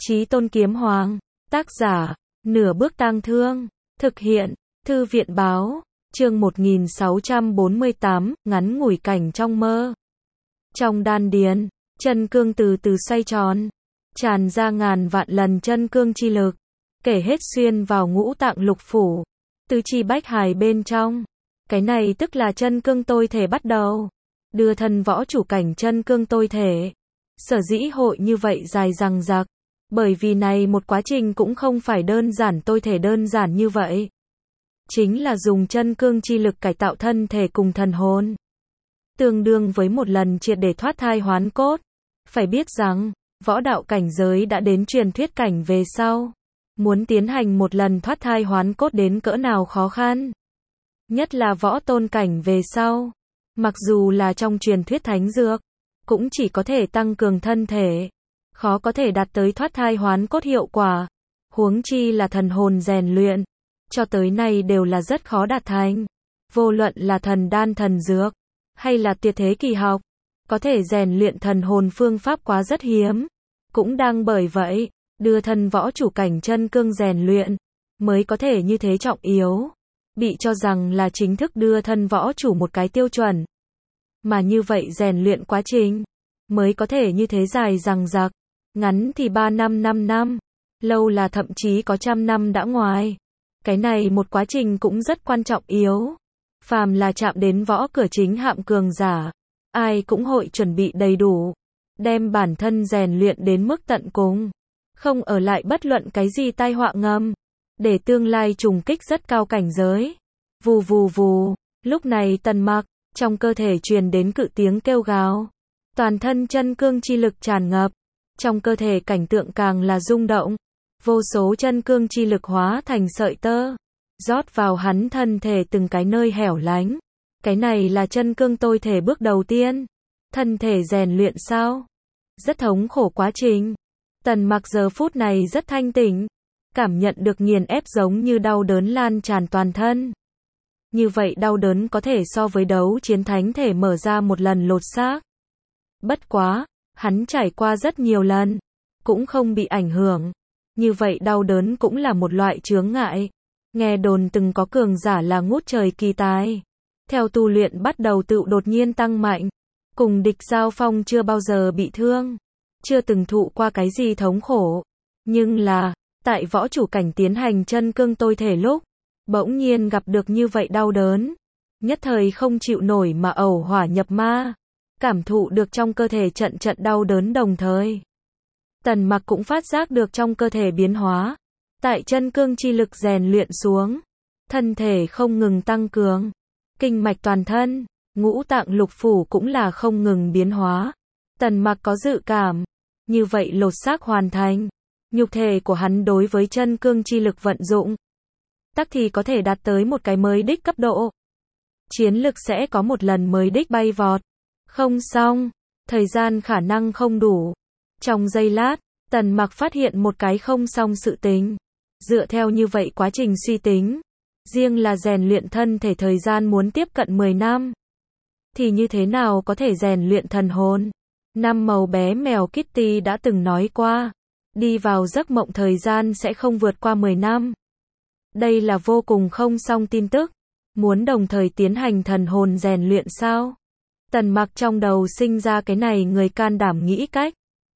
Chí Tôn Kiếm Hoàng, tác giả, Nửa Bước Tang Thương, thực hiện, Thư viện báo, chương 1648, ngắn ngủi cảnh trong mơ. Trong đan điền, chân cương từ từ xoay tròn, tràn ra ngàn vạn lần chân cương chi lực, kể hết xuyên vào ngũ tạng lục phủ, tứ chi bách hài bên trong. Cái này tức là chân cương tôi thể bắt đầu, đưa thân võ chủ cảnh chân cương tôi thể. Sở dĩ hội như vậy dài dằng dặc, bởi vì này một quá trình cũng không phải đơn giản tôi thể đơn giản như vậy. Chính là dùng chân cương chi lực cải tạo thân thể cùng thần hồn. Tương đương với một lần triệt để thoát thai hoán cốt. Phải biết rằng, võ đạo cảnh giới đã đến truyền thuyết cảnh về sau. Muốn tiến hành một lần thoát thai hoán cốt đến cỡ nào khó khăn. Nhất là võ tôn cảnh về sau. Mặc dù là trong truyền thuyết thánh dược, cũng chỉ có thể tăng cường thân thể. Khó có thể đạt tới thoát thai hoán cốt hiệu quả. Huống chi là thần hồn rèn luyện. Cho tới nay đều là rất khó đạt thành. Vô luận là thần đan thần dược, hay là tuyệt thế kỳ học, có thể rèn luyện thần hồn phương pháp quá rất hiếm. Cũng đang bởi vậy, đưa thân võ chủ cảnh chân cương rèn luyện, mới có thể như thế trọng yếu. Bị cho rằng là chính thức đưa thân võ chủ một cái tiêu chuẩn. Mà như vậy rèn luyện quá trình, mới có thể như thế dài dằng dặc. Ngắn thì 3 năm 5 năm, lâu là thậm chí có trăm năm đã ngoài. Cái này một quá trình cũng rất quan trọng yếu. Phàm là chạm đến võ cửa chính hạm cường giả, ai cũng hội chuẩn bị đầy đủ, đem bản thân rèn luyện đến mức tận cùng, không ở lại bất luận cái gì tai họa ngầm, để tương lai trùng kích rất cao cảnh giới. Vù vù vù, lúc này Tần Mặc, trong cơ thể truyền đến cự tiếng kêu gào, toàn thân chân cương chi lực tràn ngập, trong cơ thể cảnh tượng càng là rung động, vô số chân cương chi lực hóa thành sợi tơ, rót vào hắn thân thể từng cái nơi hẻo lánh. Cái này là chân cương tôi thể bước đầu tiên. Thân thể rèn luyện sao? Rất thống khổ quá trình. Tần Mặc giờ phút này rất thanh tỉnh, cảm nhận được nghiền ép giống như đau đớn lan tràn toàn thân. Như vậy đau đớn có thể so với đấu chiến thánh thể mở ra một lần lột xác. Bất quá, hắn trải qua rất nhiều lần, cũng không bị ảnh hưởng. Như vậy đau đớn cũng là một loại chướng ngại. Nghe đồn từng có cường giả là ngút trời kỳ tài. Theo tu luyện bắt đầu tự đột nhiên tăng mạnh. Cùng địch giao phong chưa bao giờ bị thương. Chưa từng thụ qua cái gì thống khổ. Nhưng là, tại võ chủ cảnh tiến hành chân cương tôi thể lúc, bỗng nhiên gặp được như vậy đau đớn. Nhất thời không chịu nổi mà ẩu hỏa nhập ma. Cảm thụ được trong cơ thể trận trận đau đớn đồng thời. Tần Mặc cũng phát giác được trong cơ thể biến hóa. Tại chân cương chi lực rèn luyện xuống, thân thể không ngừng tăng cường, kinh mạch toàn thân, ngũ tạng lục phủ cũng là không ngừng biến hóa. Tần Mặc có dự cảm, như vậy lột xác hoàn thành, nhục thể của hắn đối với chân cương chi lực vận dụng, tắc thì có thể đạt tới một cái mới đích cấp độ. Chiến lực sẽ có một lần mới đích bay vọt. Không xong, thời gian khả năng không đủ. Trong giây lát, Tần Mặc phát hiện một cái không xong sự tính. Dựa theo như vậy quá trình suy tính, riêng là rèn luyện thân thể thời gian muốn tiếp cận 10 năm. Thì như thế nào có thể rèn luyện thần hồn? Năm màu bé mèo Kitty đã từng nói qua, đi vào giấc mộng thời gian sẽ không vượt qua 10 năm. Đây là vô cùng không xong tin tức. Muốn đồng thời tiến hành thần hồn rèn luyện sao? Tần Mặc trong đầu sinh ra cái này người can đảm nghĩ cách.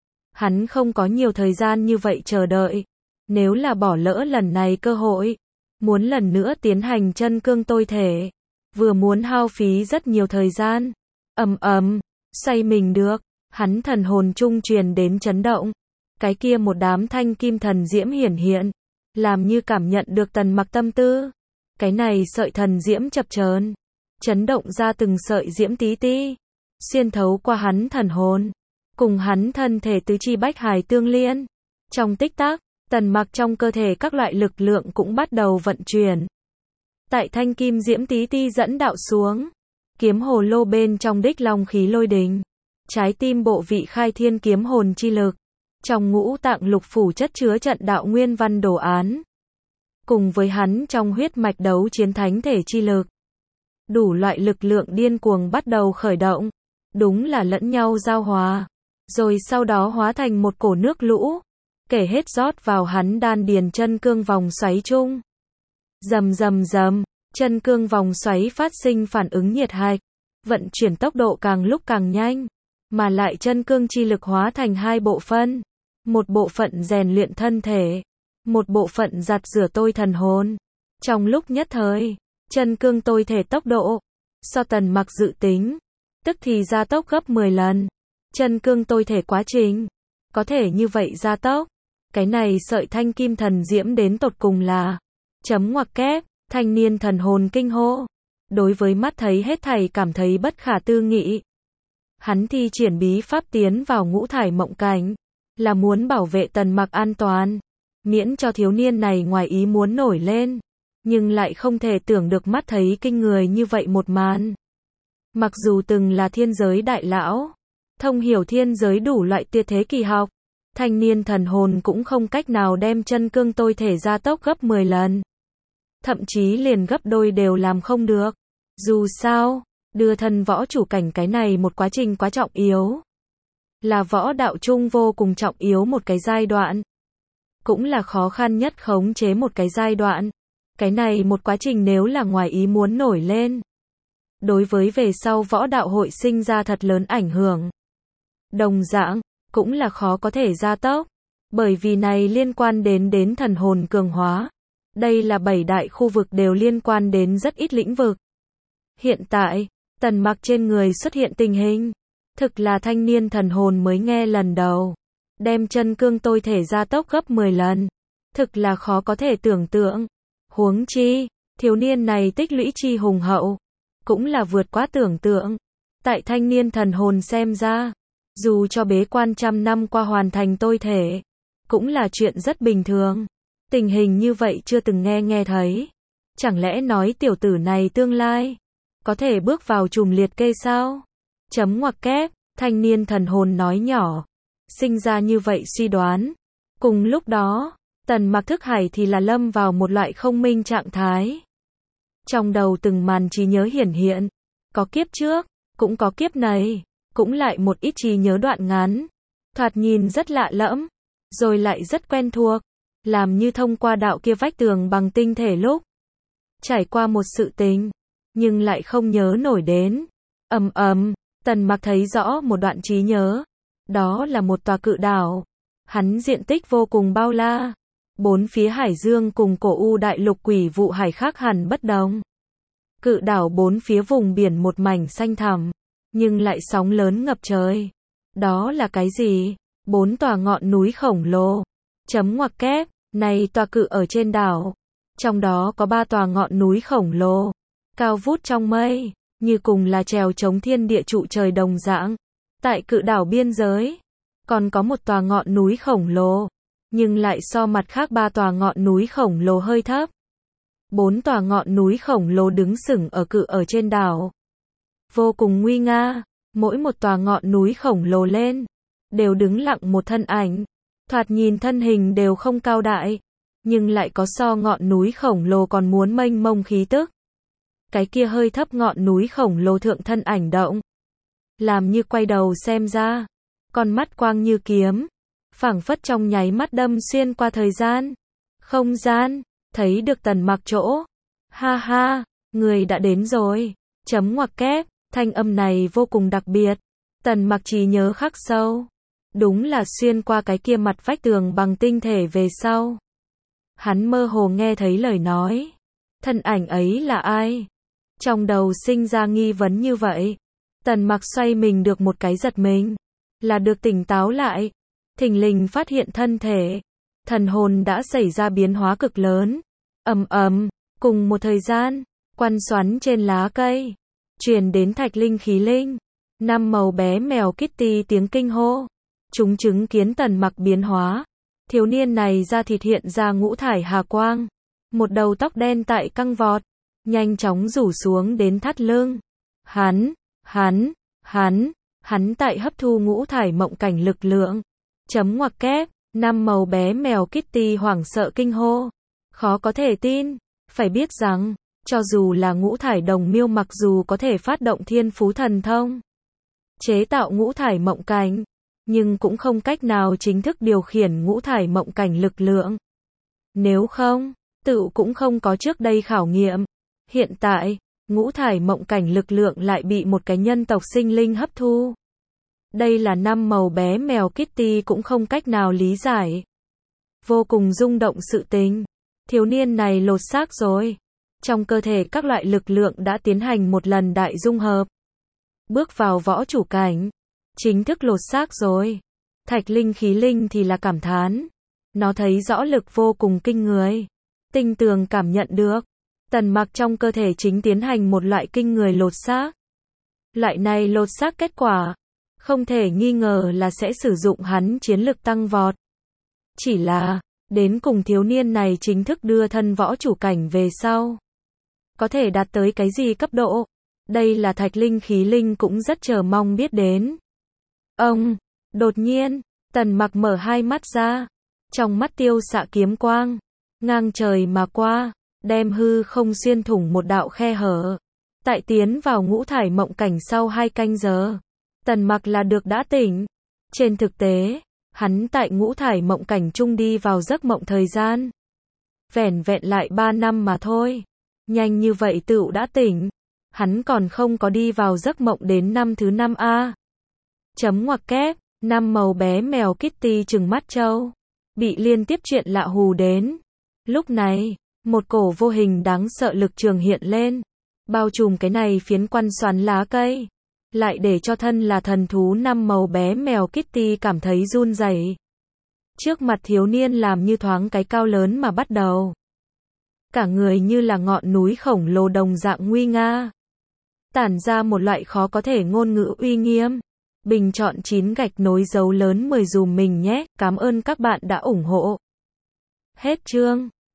Hắn không có nhiều thời gian như vậy chờ đợi. Nếu là bỏ lỡ lần này cơ hội, muốn lần nữa tiến hành chân cương tôi thể, vừa muốn hao phí rất nhiều thời gian. Xoay mình được, hắn thần hồn trung truyền đến chấn động. Cái kia một đám thanh kim thần diễm hiển hiện, làm như cảm nhận được Tần Mặc tâm tư. Cái này sợi thần diễm chập chờn, chấn động ra từng sợi diễm tí ti, xuyên thấu qua hắn thần hồn, cùng hắn thân thể tứ chi bách hài tương liên. Trong tích tắc, Tần Mặc trong cơ thể các loại lực lượng cũng bắt đầu vận chuyển. Tại thanh kim diễm tí ti dẫn đạo xuống, kiếm hồ lô bên trong đích long khí lôi đình, trái tim bộ vị khai thiên kiếm hồn chi lực, trong ngũ tạng lục phủ chất chứa trận đạo nguyên văn đồ án, cùng với hắn trong huyết mạch đấu chiến thánh thể chi lực. Đủ loại lực lượng điên cuồng bắt đầu khởi động, đúng là lẫn nhau giao hòa, rồi sau đó hóa thành một cổ nước lũ, kể hết rót vào hắn đan điền chân cương vòng xoáy chung. Rầm rầm rầm, chân cương vòng xoáy phát sinh phản ứng nhiệt hạch, vận chuyển tốc độ càng lúc càng nhanh, mà lại chân cương chi lực hóa thành hai bộ phận, một bộ phận rèn luyện thân thể, một bộ phận giặt rửa tôi thần hồn. Trong lúc nhất thời, chân cương tôi thể tốc độ, so Tần Mặc dự tính, tức thì gia tốc gấp 10 lần. Chân cương tôi thể quá trình, có thể như vậy gia tốc. Cái này sợi thanh kim thần diễm đến tột cùng là, chấm ngoặc kép, thanh niên thần hồn kinh hô. Đối với mắt thấy hết thảy cảm thấy bất khả tư nghị. Hắn thi triển bí pháp tiến vào ngũ thải mộng cảnh, là muốn bảo vệ Tần Mặc an toàn, miễn cho thiếu niên này ngoài ý muốn nổi lên, nhưng lại không thể tưởng được mắt thấy kinh người như vậy một màn. Mặc dù từng là thiên giới đại lão, thông hiểu thiên giới đủ loại tuyệt thế kỳ học, thanh niên thần hồn cũng không cách nào đem chân cương tôi thể gia tốc gấp 10 lần. Thậm chí liền gấp đôi đều làm không được. Dù sao, đưa thân võ chủ cảnh cái này một quá trình quá trọng yếu. Là võ đạo chung vô cùng trọng yếu một cái giai đoạn. Cũng là khó khăn nhất khống chế một cái giai đoạn. Cái này một quá trình nếu là ngoài ý muốn nổi lên, đối với về sau võ đạo hội sinh ra thật lớn ảnh hưởng. Đồng dạng, cũng là khó có thể gia tốc, bởi vì này liên quan đến thần hồn cường hóa. Đây là 7 đại khu vực đều liên quan đến rất ít lĩnh vực. Hiện tại, Tần Mặc trên người xuất hiện tình hình, thực là thanh niên thần hồn mới nghe lần đầu. Đem chân cương tôi thể gia tốc gấp 10 lần, thực là khó có thể tưởng tượng. Huống chi, thiếu niên này tích lũy chi hùng hậu, cũng là vượt quá tưởng tượng. Tại thanh niên thần hồn xem ra, dù cho bế quan trăm năm qua hoàn thành tôi thể, cũng là chuyện rất bình thường. Tình hình như vậy chưa từng nghe thấy. Chẳng lẽ nói tiểu tử này tương lai có thể bước vào chùm liệt kê sao? Chấm ngoặc kép, thanh niên thần hồn nói nhỏ, sinh ra như vậy suy đoán. Cùng lúc đó, Tần Mặc thức hải thì là lâm vào một loại không minh trạng thái. Trong đầu từng màn trí nhớ hiển hiện, có kiếp trước, cũng có kiếp này, cũng lại một ít trí nhớ đoạn ngắn, thoạt nhìn rất lạ lẫm, rồi lại rất quen thuộc, làm như thông qua đạo kia vách tường bằng tinh thể lúc trải qua một sự tình, nhưng lại không nhớ nổi đến. Tần Mặc thấy rõ một đoạn trí nhớ, đó là một tòa cự đảo, hắn diện tích vô cùng bao la, bốn phía hải dương cùng cổ u đại lục quỷ vụ hải khác hẳn bất đồng. Cự đảo bốn phía vùng biển một mảnh xanh thẳm, nhưng lại sóng lớn ngập trời. Đó là cái gì? 4 tòa ngọn núi khổng lồ. Chấm ngoặc kép, này tòa cự ở trên đảo. Trong đó có 3 tòa ngọn núi khổng lồ, cao vút trong mây, như cùng là trèo chống thiên địa trụ trời đồng dạng. Tại cự đảo biên giới, còn có một tòa ngọn núi khổng lồ, nhưng lại so mặt khác 3 tòa ngọn núi khổng lồ hơi thấp. 4 tòa ngọn núi khổng lồ đứng sừng ở cự ở trên đảo, vô cùng nguy nga, mỗi một tòa ngọn núi khổng lồ lên, đều đứng lặng một thân ảnh, thoạt nhìn thân hình đều không cao đại, nhưng lại có so ngọn núi khổng lồ còn muốn mênh mông khí tức. Cái kia hơi thấp ngọn núi khổng lồ thượng thân ảnh động, làm như quay đầu xem ra, con mắt quang như kiếm, phảng phất trong nháy mắt đâm xuyên qua thời gian, không gian, thấy được Tần Mặc chỗ. Ha ha, người đã đến rồi. Chấm ngoặc kép, thanh âm này vô cùng đặc biệt. Tần Mặc trí nhớ khắc sâu. Đúng là xuyên qua cái kia mặt vách tường bằng tinh thể về sau. Hắn mơ hồ nghe thấy lời nói. Thân ảnh ấy là ai? Trong đầu sinh ra nghi vấn như vậy. Tần Mặc xoay mình được một cái giật mình. Là được tỉnh táo lại. Thình lình phát hiện thân thể. Thần hồn đã xảy ra biến hóa cực lớn. Cùng một thời gian, quăn xoắn trên lá cây, truyền đến thạch linh khí linh. 5 màu bé mèo Kitty tiếng kinh hô. Chúng chứng kiến Tần Mặc biến hóa. Thiếu niên này da thịt hiện ra ngũ thải hà quang. Một đầu tóc đen tại căng vọt, nhanh chóng rủ xuống đến thắt lưng. Hắn tại hấp thu ngũ thải mộng cảnh lực lượng. Chấm ngoặc kép, 5 màu bé mèo Kitty hoảng sợ kinh hô. Khó có thể tin, phải biết rằng, cho dù là ngũ thải đồng miêu mặc dù có thể phát động thiên phú thần thông, chế tạo ngũ thải mộng cảnh, nhưng cũng không cách nào chính thức điều khiển ngũ thải mộng cảnh lực lượng. Nếu không, tựu cũng không có trước đây khảo nghiệm. Hiện tại, ngũ thải mộng cảnh lực lượng lại bị một cái nhân tộc sinh linh hấp thu. Đây là năm màu bé mèo Kitty cũng không cách nào lý giải. Vô cùng rung động sự tình. Thiếu niên này lột xác rồi. Trong cơ thể các loại lực lượng đã tiến hành một lần đại dung hợp. Bước vào võ chủ cảnh. Chính thức lột xác rồi. Thạch Linh khí linh thì là cảm thán. Nó thấy rõ lực vô cùng kinh người. Tinh tường cảm nhận được. Tần Mặc trong cơ thể chính tiến hành một loại kinh người lột xác. Loại này lột xác kết quả. Không thể nghi ngờ là sẽ sử dụng hắn chiến lực tăng vọt. Chỉ là, đến cùng thiếu niên này chính thức đưa thân võ chủ cảnh về sau. Có thể đạt tới cái gì cấp độ? Đây là Thạch Linh khí linh cũng rất chờ mong biết đến. Đột nhiên, Tần Mặc mở hai mắt ra. Trong mắt tiêu xạ kiếm quang. Ngang trời mà qua, đem hư không xuyên thủng một đạo khe hở. Tại tiến vào ngũ thải mộng cảnh sau 2 canh giờ. Tần Mặc là được đã tỉnh. Trên thực tế, hắn tại ngũ thải mộng cảnh chung đi vào giấc mộng thời gian. Vẻn vẹn lại 3 năm mà thôi. Nhanh như vậy tựu đã tỉnh. Hắn còn không có đi vào giấc mộng đến năm thứ 5 a. Chấm ngoặc kép, năm màu bé mèo Kitty trừng mắt trâu. Bị liên tiếp chuyện lạ hù đến. Lúc này, một cổ vô hình đáng sợ lực trường hiện lên. Bao trùm cái này phiến quan xoắn lá cây. Lại để cho thân là thần thú năm màu bé mèo Kitty cảm thấy run rẩy. Trước mặt thiếu niên làm như thoáng cái cao lớn mà bắt đầu. Cả người như là ngọn núi khổng lồ đồng dạng nguy nga. Tản ra một loại khó có thể ngôn ngữ uy nghiêm. Bình chọn 9 gạch nối dấu lớn 10 dùm mình nhé. Cảm ơn các bạn đã ủng hộ. Hết chương.